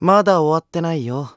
まだ終わってないよ。